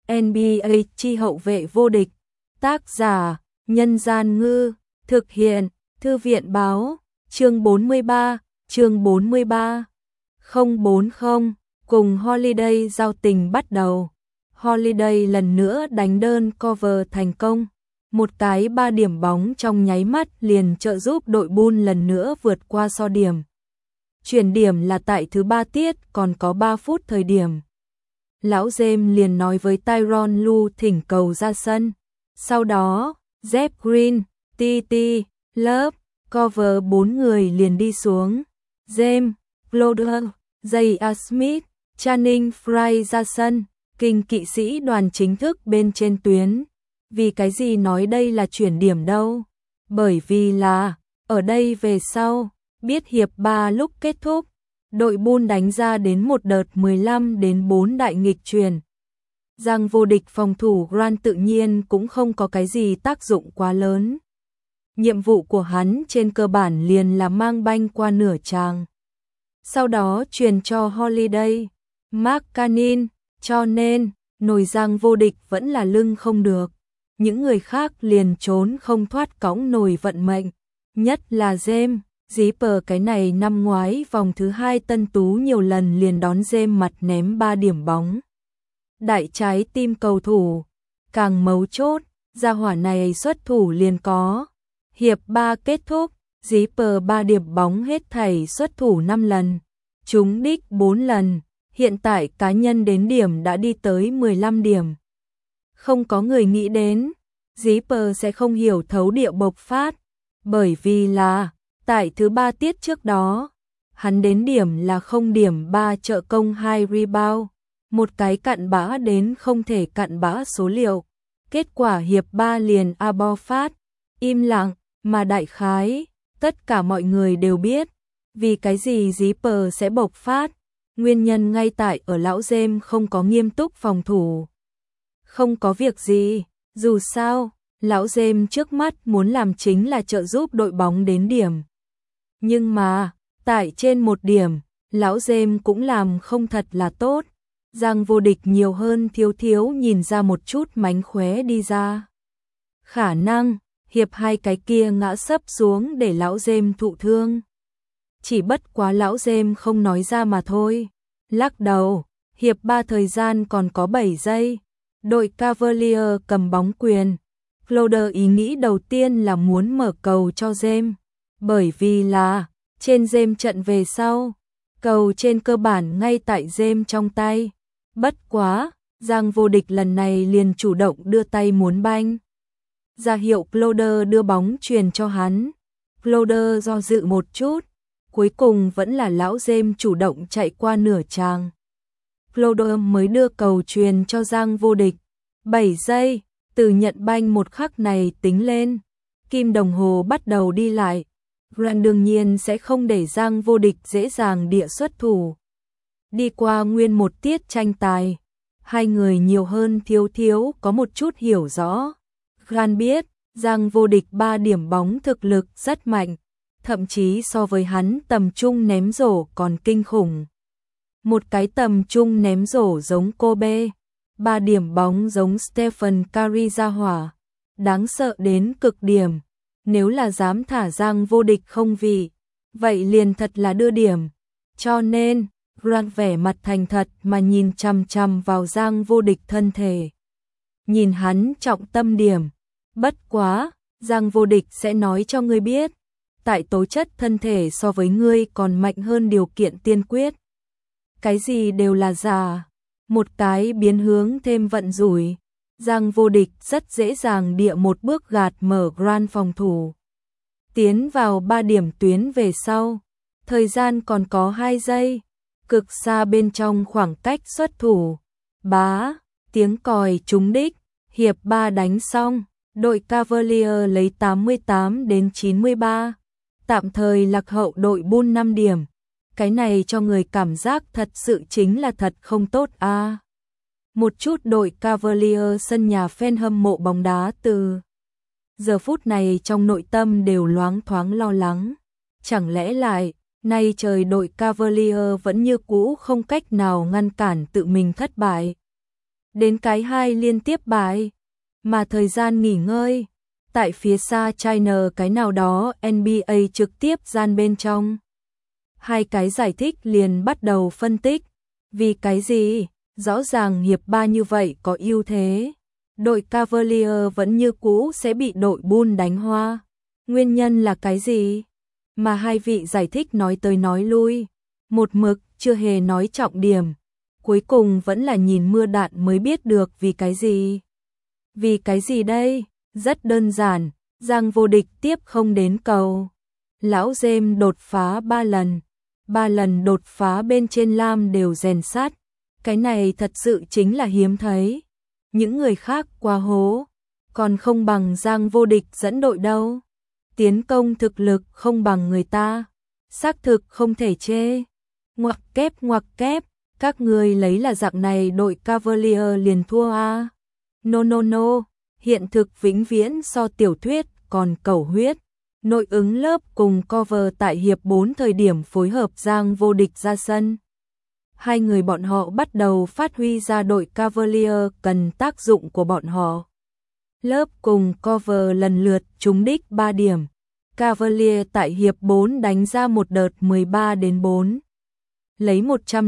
NBA chi hậu vệ vô địch. Tác giả: Nhân Gian Ngư. Thực hiện: Thư viện Báo. Chương 43. 040. Cùng Holiday giao tình bắt đầu. Holiday lần nữa đánh đơn cover thành công. Một cái 3 điểm bóng trong nháy mắt liền trợ giúp đội Bull lần nữa vượt qua so điểm. Chuyển điểm là tại thứ 3 tiết, còn có 3 phút thời điểm. Lão James liền nói với Tyronn Lue thỉnh cầu ra sân. Sau đó, Jeff Green, TT, Love, cover 4 người liền đi xuống. James, Crowder, J.A. Smith, Channing Frye ra sân. Kinh kỵ sĩ đoàn chính thức bên trên tuyến. Vì cái gì nói đây là chuyển điểm đâu? Bởi vì là, ở đây về sau, biết hiệp 3 lúc kết thúc, đội Bull đánh ra đến một đợt 15-4 đại nghịch chuyển. Giang vô địch phòng thủ Grant tự nhiên cũng không có cái gì tác dụng quá lớn. Nhiệm vụ của hắn trên cơ bản liền là mang banh qua nửa tràng. Sau đó truyền cho Holiday, McCannin, cho nên, nổi Giang vô địch vẫn là lưng không được. Những người khác liền trốn không thoát cõng nổi vận mệnh. Nhất là James, Zipper cái này năm ngoái vòng thứ 2 Tân Tú nhiều lần liền đón James mặt ném 3 điểm bóng. Đại trái tim cầu thủ, càng mấu chốt, gia hỏa này xuất thủ liền có. Hiệp 3 kết thúc, Zipper 3 điểm bóng hết thảy xuất thủ 5 lần, trúng đích 4 lần, hiện tại cá nhân đến điểm đã đi tới 15 điểm. Không có người nghĩ đến, Zipper sẽ không hiểu thấu điệu bộc phát, bởi vì là, tại thứ 3 tiết trước đó, hắn đến điểm là 0 điểm 3 trợ công 2 rebound, một cái cặn bã đến không thể cặn bã số liệu. Kết quả hiệp 3 liền abo phát, im lặng, mà đại khái, tất cả mọi người đều biết, vì cái gì Zipper sẽ bộc phát, nguyên nhân ngay tại ở lão James không có nghiêm túc phòng thủ. Không có việc gì, dù sao, lão James trước mắt muốn làm chính là trợ giúp đội bóng đến điểm. Nhưng mà, tại trên một điểm, lão James cũng làm không thật là tốt. Giang vô địch nhiều hơn thiếu nhìn ra một chút mánh khóe đi ra. Khả năng, hiệp 2 cái kia ngã sấp xuống để lão James thụ thương. Chỉ bất quá lão James không nói ra mà thôi. Lắc đầu, hiệp 3 thời gian còn có 7 giây. Đội Cavalier cầm bóng quyền. Crowder ý nghĩ đầu tiên là muốn mở cầu cho James. Bởi vì là, trên James trận về sau, cầu trên cơ bản ngay tại James trong tay. Bất quá, Giang vô địch lần này liền chủ động đưa tay muốn banh. Ra hiệu Crowder đưa bóng truyền cho hắn. Crowder do dự một chút, cuối cùng vẫn là lão James chủ động chạy qua nửa tràng. Crowder mới đưa cầu truyền cho Giang vô địch. 7 giây, từ nhận banh một khắc này tính lên, kim đồng hồ bắt đầu đi lại. Grant đương nhiên sẽ không để Giang vô địch dễ dàng địa xuất thủ. Đi qua nguyên một tiết tranh tài, hai người nhiều hơn thiếu có một chút hiểu rõ. Grant biết, Giang vô địch 3 điểm bóng thực lực rất mạnh, thậm chí so với hắn tầm trung ném rổ còn kinh khủng. Một cái tầm trung ném rổ giống Kobe, 3 điểm bóng giống Stephen Curry ra hỏa, đáng sợ đến cực điểm. Nếu là dám thả Giang vô địch không vị, vậy liền thật là đưa điểm. Cho nên, Grant vẻ mặt thành thật mà nhìn chằm chằm vào Giang vô địch thân thể. Nhìn hắn trọng tâm điểm. Bất quá, Giang vô địch sẽ nói cho ngươi biết, tại tố chất thân thể so với ngươi còn mạnh hơn điều kiện tiên quyết. Cái gì đều là giả, một cái biến hướng thêm vận rủi. Giang vô địch rất dễ dàng địa một bước gạt mở Grant phòng thủ. Tiến vào 3 điểm tuyến về sau, thời gian còn có 2 giây, cực xa bên trong khoảng cách xuất thủ. Bá, tiếng còi trúng đích, hiệp 3 đánh xong, đội Cavalier lấy 88-93, tạm thời lạc hậu đội Bull 5 điểm. Cái này cho người cảm giác thật sự chính là thật không tốt a. Một chút đội Cavalier sân nhà fan hâm mộ bóng đá từ giờ phút này trong nội tâm đều loáng thoáng lo lắng. Chẳng lẽ lại, nay trời đội Cavalier vẫn như cũ không cách nào ngăn cản tự mình thất bại. đến cái 2 liên tiếp bài. Mà thời gian nghỉ ngơi, tại phía xa China cái nào đó NBA trực tiếp gian bên trong. Hai cái giải thích liền bắt đầu phân tích. Vì cái gì? Rõ ràng hiệp 3 như vậy có ưu thế. Đội Cavalier vẫn như cũ sẽ bị đội Bull đánh hoa. Nguyên nhân là cái gì? Mà hai vị giải thích nói tới nói lui. Một mực chưa hề nói trọng điểm. Cuối cùng vẫn là nhìn mưa đạn mới biết được vì cái gì. Vì cái gì đây? Rất đơn giản. Giang vô địch tiếp không đến cầu. Lão James đột phá 3 lần. 3 lần đột phá bên trên lam đều rèn sát. Cái này thật sự chính là hiếm thấy. Những người khác quá hố. Còn không bằng Giang vô địch dẫn đội đâu. Tiến công thực lực không bằng người ta. Xác thực không thể chê. Ngoặc kép. Các người lấy là dạng này đội Cavalier liền thua à. No. Hiện thực vĩnh viễn so tiểu thuyết còn cẩu huyết. Nội ứng lớp cùng cover tại hiệp 4 thời điểm phối hợp Giang vô địch ra sân. Hai người bọn họ bắt đầu phát huy ra đội Cavalier cần tác dụng của bọn họ. Lớp cùng cover lần lượt trúng đích 3 điểm. Cavalier tại hiệp 4 đánh ra một đợt 13-4. Lấy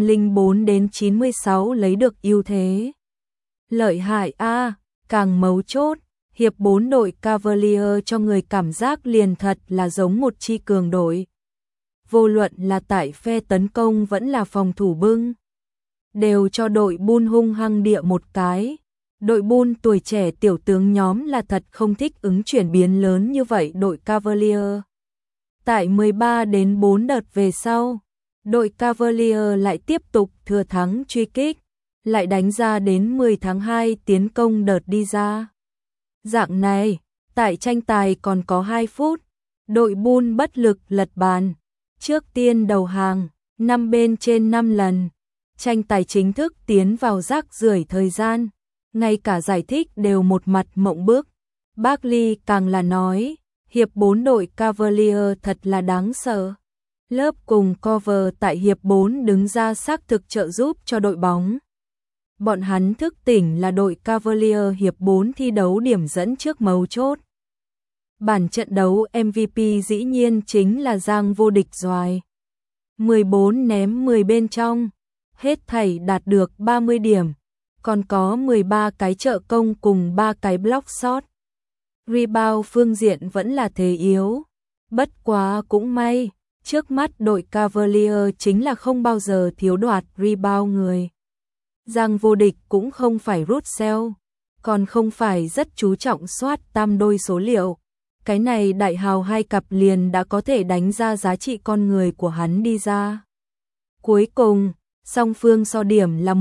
104-96 lấy được ưu thế. Lợi hại a, càng mấu chốt. Hiệp 4 đội Cavalier cho người cảm giác liền thật là giống một chi cường đội. Vô luận là tại phe tấn công vẫn là phòng thủ bưng. Đều cho đội Bull hung hăng địa một cái. Đội Bull tuổi trẻ tiểu tướng nhóm là thật không thích ứng chuyển biến lớn như vậy đội Cavalier. Tại 13-4 đợt về sau, đội Cavalier lại tiếp tục thừa thắng truy kích. Lại đánh ra đến 10 tháng 2 tiến công đợt đi ra. Dạng này, tại tranh tài còn có 2 phút, đội Bull bất lực lật bàn. Trước tiên đầu hàng, 5 bên trên 5 lần. Tranh tài chính thức tiến vào rác rưởi thời gian. Ngay cả giải thích đều một mặt mộng bức. Barkley càng là nói, hiệp 4 đội Cavalier thật là đáng sợ. Lớp cùng cover tại hiệp 4 đứng ra xác thực trợ giúp cho đội bóng. Bọn hắn thức tỉnh là đội Cavalier hiệp 4 thi đấu điểm dẫn trước mấu chốt. Bản trận đấu MVP dĩ nhiên chính là Giang vô địch doài. 14 ném 10 bên trong, hết thảy đạt được 30 điểm, còn có 13 cái trợ công cùng 3 cái block shot. Rebound phương diện vẫn là thế yếu, bất quá cũng may, trước mắt đội Cavalier chính là không bao giờ thiếu đoạt rebound người. Giang vô địch cũng không phải Russell, còn không phải rất chú trọng soát tam đôi số liệu. Cái này đại hào 2 cặp liền đã có thể đánh ra giá trị con người của hắn đi ra. Cuối cùng, song phương so điểm là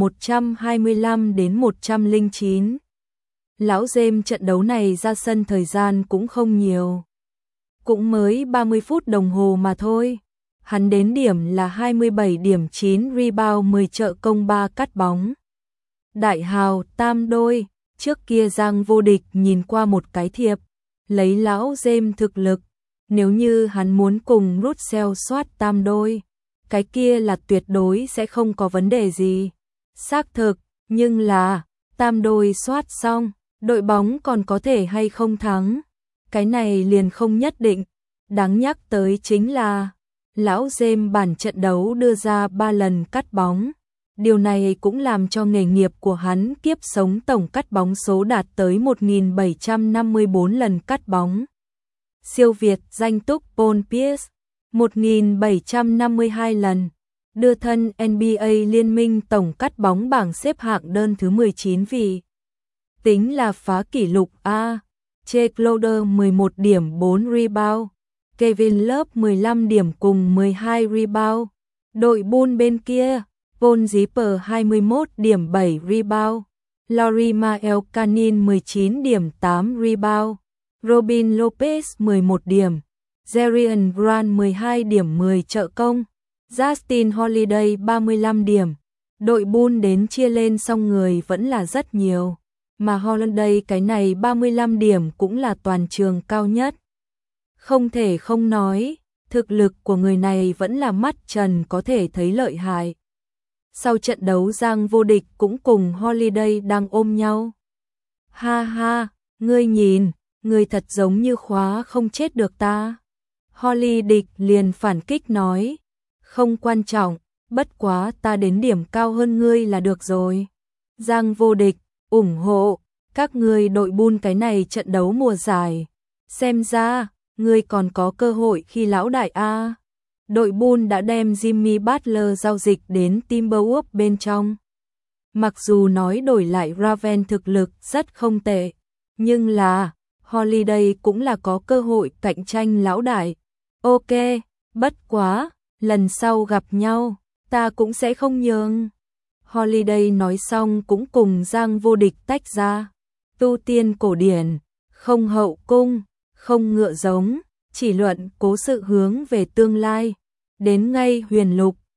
125-109. Lão James trận đấu này ra sân thời gian cũng không nhiều. Cũng mới 30 phút đồng hồ mà thôi. Hắn đến điểm là 27 điểm 9 rebound 10 trợ công 3 cắt bóng. Đại hào tam đôi, trước kia Giang vô địch nhìn qua một cái thiệp, lấy lão James thực lực, nếu như hắn muốn cùng Russell soát tam đôi, cái kia là tuyệt đối sẽ không có vấn đề gì. Xác thực, nhưng là, tam đôi soát xong, đội bóng còn có thể hay không thắng, cái này liền không nhất định. Đáng nhắc tới chính là, lão James bản trận đấu đưa ra 3 lần cắt bóng. Điều này cũng làm cho nghề nghiệp của hắn kiếp sống tổng cắt bóng số đạt tới 1754 lần cắt bóng. Siêu việt danh túc Paul Pierce 1752 lần, đưa thân NBA liên minh tổng cắt bóng bảng xếp hạng đơn thứ 19 vị. Tính là phá kỷ lục A. Jake Crowder 11 điểm 4 rebound, Kevin Love 15 điểm cùng 12 rebound. Đội Bull bên kia, Paul Zipper 21 điểm 7 rebound, Lauri Markkanen 19 điểm 8 rebound, Robin Lopez 11 điểm, Jerian Grant 12 điểm 10 trợ công, Justin Holiday 35 điểm. Đội Bull đến chia lên xong người vẫn là rất nhiều, mà Holiday cái này 35 điểm cũng là toàn trường cao nhất. Không thể không nói, thực lực của người này vẫn là mắt trần có thể thấy lợi hại. Sau trận đấu Giang Vô Địch cũng cùng Holiday đang ôm nhau. Ha ha, ngươi nhìn, ngươi thật giống như khóa không chết được ta. Holiday liền phản kích nói, không quan trọng, bất quá ta đến điểm cao hơn ngươi là được rồi. Giang Vô Địch, ủng hộ, các ngươi đội Bull cái này trận đấu mùa giải. Xem ra, ngươi còn có cơ hội khi lão đại A. Đội Bull đã đem Jimmy Butler giao dịch đến Timberwolves bên trong. Mặc dù nói đổi lại Raven thực lực rất không tệ, nhưng là Holiday cũng là có cơ hội cạnh tranh lão đại. Ok, bất quá, lần sau gặp nhau, ta cũng sẽ không nhường. Holiday nói xong cũng cùng Giang Vô Địch tách ra. Tu tiên cổ điển, không hậu cung, không ngựa giống, chỉ luận cố sự hướng về tương lai. Đến ngay huyền lục,